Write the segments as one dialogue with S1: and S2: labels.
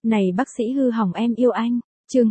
S1: Này bác sĩ hư hỏng em yêu anh. Chương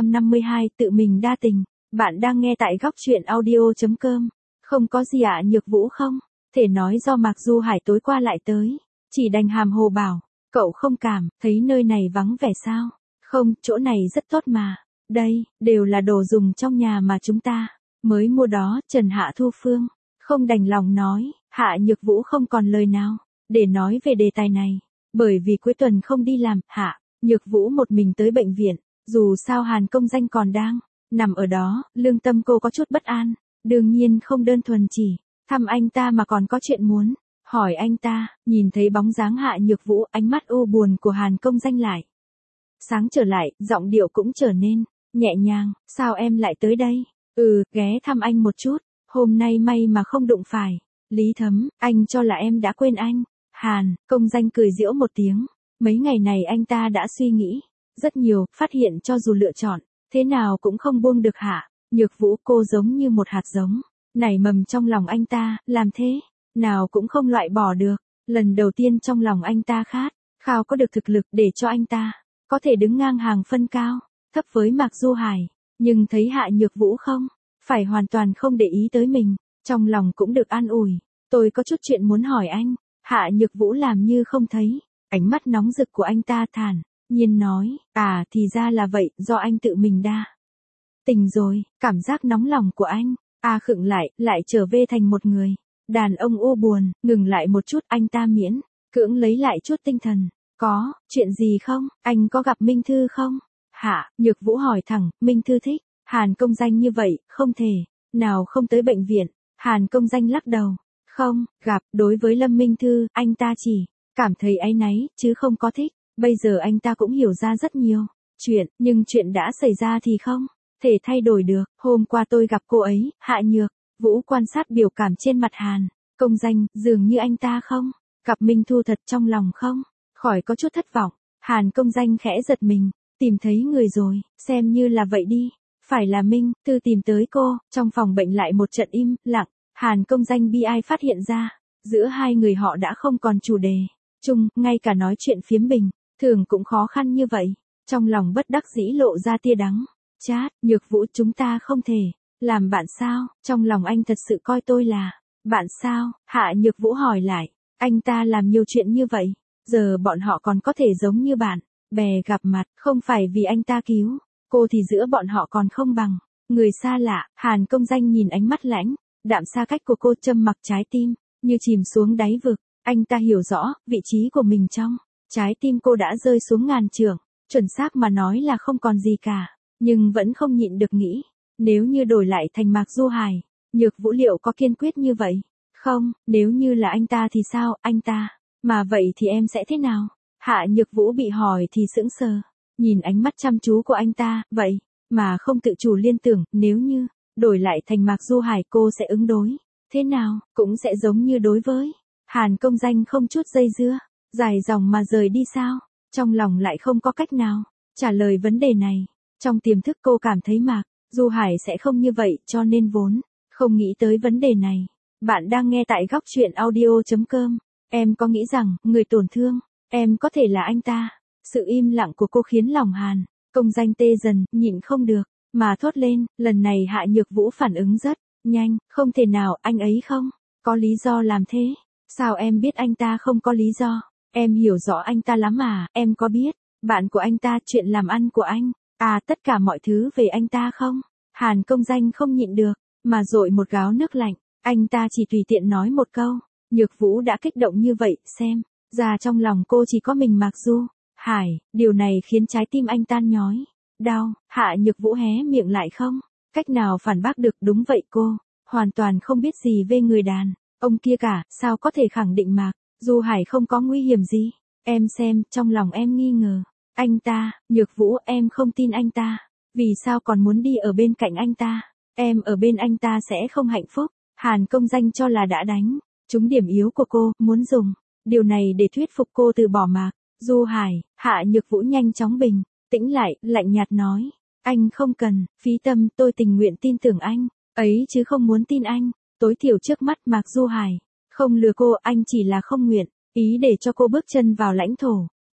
S1: 252 tự mình đa tình. Bạn đang nghe tại góc truyện audio.com. Không có gì ạ Nhược Vũ không? Thể nói do Mạc Du Hải tối qua lại tới. Chỉ đành hàm hồ bảo. Cậu không cảm, thấy nơi này vắng vẻ sao? Không, chỗ này rất tốt mà. Đây, đều là đồ dùng trong nhà mà chúng ta mới mua đó. Trần Hạ Thu Phương không đành lòng nói. Hạ Nhược Vũ không còn lời nào để nói về đề tài này. Bởi vì cuối tuần không đi làm, Hạ Nhược Vũ một mình tới bệnh viện. Dù sao Hàn Công Danh còn đang nằm ở đó, lương tâm cô có chút bất an. Đương nhiên không đơn thuần chỉ thăm anh ta mà còn có chuyện muốn hỏi anh ta. Nhìn thấy bóng dáng Hạ Nhược Vũ, ánh mắt u buồn của Hàn Công Danh lại sáng trở lại, giọng điệu cũng trở nên nhẹ nhàng. Sao em lại tới đây? Ghé thăm anh một chút. Hôm nay may mà không đụng phải Lý Thấm, anh cho là em đã quên anh. Hàn Công Danh cười giễu một tiếng. Mấy ngày này anh ta đã suy nghĩ rất nhiều, phát hiện cho dù lựa chọn thế nào cũng không buông được Hạ Nhược Vũ. Cô giống như một hạt giống nảy mầm trong lòng anh ta, làm thế nào cũng không loại bỏ được. Lần đầu tiên trong lòng anh ta khát khao có được thực lực để cho anh ta có thể đứng ngang hàng phân cao thấp với Mạc Du Hải. Nhưng thấy Hạ Nhược Vũ không phải hoàn toàn không để ý tới mình, trong lòng cũng được an ủi. Tôi có chút chuyện muốn hỏi anh. Hạ Nhược Vũ làm như không thấy ánh mắt nóng rực của anh ta, thản nhiên nói. Thì ra là vậy, do anh tự mình đa tình rồi. Cảm giác nóng lòng của anh khựng lại trở về thành một người đàn ông u buồn. Ngừng lại một chút, anh ta miễn cưỡng lấy lại chút tinh thần. Có chuyện gì không? Anh có gặp Minh Thư không? Hạ Nhược Vũ hỏi thẳng. Minh Thư thích Hàn Công Danh như vậy, không thể nào không tới bệnh viện. Hàn Công Danh lắc đầu. Không gặp. Đối với Lâm Minh Thư, anh ta chỉ cảm thấy áy náy, chứ không có thích. Bây giờ anh ta cũng hiểu ra rất nhiều chuyện, nhưng chuyện đã xảy ra thì không thể thay đổi được. Hôm qua tôi gặp cô ấy. Hạ Nhược Vũ quan sát biểu cảm trên mặt Hàn Công Danh, dường như anh ta không gặp Minh Thu thật, trong lòng không khỏi có chút thất vọng. Hàn Công Danh khẽ giật mình. Tìm thấy người rồi, xem như là vậy đi. Phải là Minh Thư tìm tới cô. Trong phòng bệnh lại một trận im lặng. Hàn Công Danh bi ai phát hiện ra, giữa hai người họ đã không còn chủ đề chung, ngay cả nói chuyện phiếm bình thường cũng khó khăn như vậy. Trong lòng bất đắc dĩ lộ ra tia đắng chát. Nhược Vũ, chúng ta không thể làm bạn sao? Trong lòng anh thật sự coi tôi là bạn sao? Hạ Nhược Vũ hỏi lại. Anh ta làm nhiều chuyện như vậy, giờ bọn họ còn có thể giống như bạn bè gặp mặt. Không phải vì anh ta cứu cô thì giữa bọn họ còn không bằng người xa lạ. Hàn Công Danh nhìn ánh mắt lãnh đạm xa cách của cô, châm mặc trái tim như chìm xuống đáy vực. Anh ta hiểu rõ vị trí của mình trong trái tim cô đã rơi xuống ngàn trượng. Chuẩn xác mà nói là không còn gì cả. Nhưng vẫn không nhịn được nghĩ, nếu như đổi lại thành Mạc Du Hải, Nhược Vũ liệu có kiên quyết như vậy không? Nếu như là anh ta thì sao? Anh ta mà vậy thì em sẽ thế nào? Hạ Nhược Vũ bị hỏi thì sững sờ, nhìn ánh mắt chăm chú của anh ta. Vậy mà không tự chủ liên tưởng, nếu như đổi lại thành Mạc Du Hải, cô sẽ ứng đối thế nào? Cũng sẽ giống như đối với Hàn Công Danh, không chút dây dưa dài dòng mà rời đi sao? Trong lòng lại không có cách nào trả lời vấn đề này. Trong tiềm thức cô cảm thấy Mạc Du Hải sẽ không như vậy, cho nên vốn không nghĩ tới vấn đề này. Bạn đang nghe tại góc truyện audio.com. Em có nghĩ rằng người tổn thương em có thể là anh ta? Sự im lặng của cô khiến lòng Hàn Công Danh tê dần, nhịn không được mà thốt lên. Lần này Hạ Nhược Vũ phản ứng rất nhanh. Không thể nào, anh ấy không có lý do làm thế. Sao em biết anh ta không có lý do? Em hiểu rõ anh ta lắm à? Em có biết bạn của anh ta, chuyện làm ăn của anh, tất cả mọi thứ về anh ta không? Hàn Công Danh không nhịn được mà dội một gáo nước lạnh. Anh ta chỉ tùy tiện nói một câu. Nhược Vũ đã kích động như vậy, xem ra trong lòng cô chỉ có mình Mạc Du Hải. Điều này khiến trái tim anh tan nhói đau. Hạ Nhược Vũ hé miệng lại, không cách nào phản bác được. Đúng vậy, cô hoàn toàn không biết gì về người đàn ông kia cả. Sao có thể khẳng định Mạc Du Hải không có nguy hiểm gì? Em xem, trong lòng em nghi ngờ anh ta. Nhược Vũ, em không tin anh ta. Vì sao còn muốn đi ở bên cạnh anh ta? Em ở bên anh ta sẽ không hạnh phúc. Hàn Công Danh cho là đã đánh trúng điểm yếu của cô, muốn dùng điều này để thuyết phục cô từ bỏ Mạc Du Hải. Hạ Nhược Vũ nhanh chóng bình tĩnh lại, lạnh nhạt nói. Anh không cần phí tâm, tôi tình nguyện tin tưởng anh ấy chứ không muốn tin anh. Tối thiểu trước mắt Mạc Du Hải không lừa cô, anh chỉ là không nguyện ý để cho cô bước chân vào lãnh thổ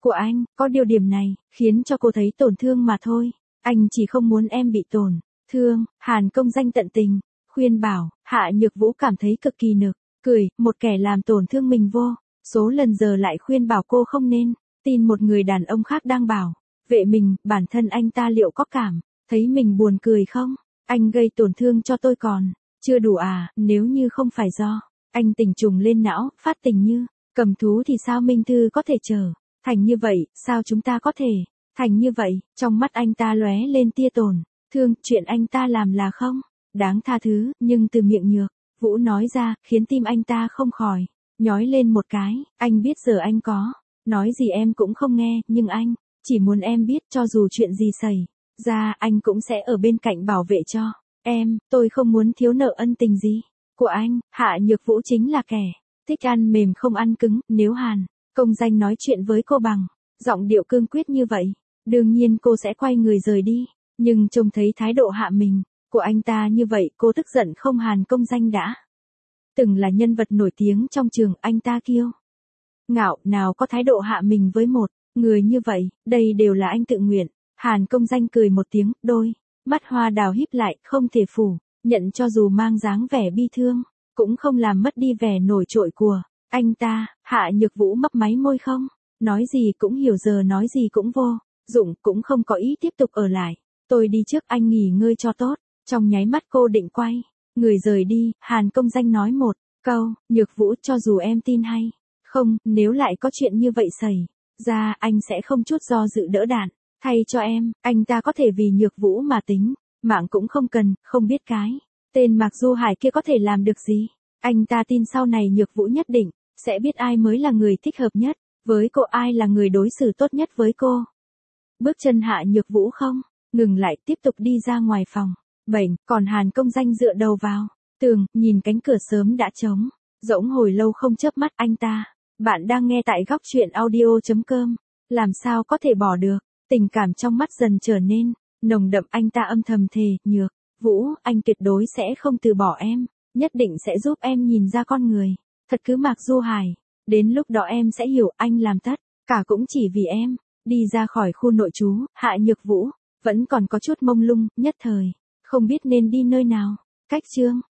S1: của anh, có điều điểm này, khiến cho cô thấy tổn thương mà thôi. Anh chỉ không muốn em bị tổn thương. Hàn Công Danh tận tình khuyên bảo. Hạ Nhược Vũ cảm thấy cực kỳ nực cười, một kẻ làm tổn thương mình vô số lần giờ lại khuyên bảo cô không nên tin một người đàn ông khác đang bảo vệ mình. Bản thân anh ta liệu có cảm thấy mình buồn cười không? Anh gây tổn thương cho tôi còn chưa đủ à? Nếu như không phải do anh tình trùng lên não, phát tình như cầm thú thì sao Minh Thư có thể trở thành như vậy? Sao chúng ta có thể thành như vậy? Trong mắt anh ta lóe lên tia tổn thương. Chuyện anh ta làm là không đáng tha thứ, nhưng từ miệng Nhược Vũ nói ra, khiến tim anh ta không khỏi nhói lên một cái. Anh biết giờ anh có nói gì em cũng không nghe, nhưng anh chỉ muốn em biết cho dù chuyện gì xảy ra, anh cũng sẽ ở bên cạnh bảo vệ cho em. Tôi không muốn thiếu nợ ân tình gì của anh. Hạ Nhược Vũ chính là kẻ thích ăn mềm không ăn cứng. Nếu Hàn Công Danh nói chuyện với cô bằng giọng điệu cương quyết như vậy, đương nhiên cô sẽ quay người rời đi. Nhưng trông thấy thái độ hạ mình của anh ta như vậy, cô tức giận không? Hàn Công Danh đã từng là nhân vật nổi tiếng trong trường, anh ta kiêu ngạo nào có thái độ hạ mình với một người như vậy, đây đều là anh tự nguyện. Hàn Công Danh cười một tiếng, đôi mắt hoa đào híp lại, không thể phủ nhận cho dù mang dáng vẻ bi thương, cũng không làm mất đi vẻ nổi trội của anh ta. Hạ Nhược Vũ mấp máy môi, không nói gì cũng hiểu giờ nói gì cũng vô dụng, cũng không có ý tiếp tục ở lại. Tôi đi trước, anh nghỉ ngơi cho tốt. Trong nháy mắt cô định quay người rời đi, Hàn Công Danh nói một câu, Nhược Vũ, cho dù em tin hay không, nếu lại có chuyện như vậy xảy ra, anh sẽ không chút do dự đỡ đạn thay cho em. Anh ta có thể vì Nhược Vũ mà tính mạng cũng không cần. Không biết cái tên Mạc Du Hải kia có thể làm được gì. Anh ta tin sau này Nhược Vũ nhất định sẽ biết ai mới là người thích hợp nhất với cô, ai là người đối xử tốt nhất với cô. Bước chân Hạ Nhược Vũ không ngừng lại, tiếp tục đi ra ngoài phòng bệnh. Còn Hàn Công Danh dựa đầu vào tường, nhìn cánh cửa sớm đã trống rỗng hồi lâu không chớp mắt. Anh ta, bạn đang nghe tại góc truyện audio.com. Làm sao có thể bỏ được? Tình cảm trong mắt dần trở nên nồng đậm. Anh ta âm thầm thề, Nhược Vũ, anh tuyệt đối sẽ không từ bỏ em, nhất định sẽ giúp em nhìn ra con người thật cứ Mạc Du Hải. Đến lúc đó em sẽ hiểu anh làm tất cả cũng chỉ vì em. Đi ra khỏi khu nội trú, Hạ Nhược Vũ vẫn còn có chút mông lung, nhất thời không biết nên đi nơi nào. Cách chương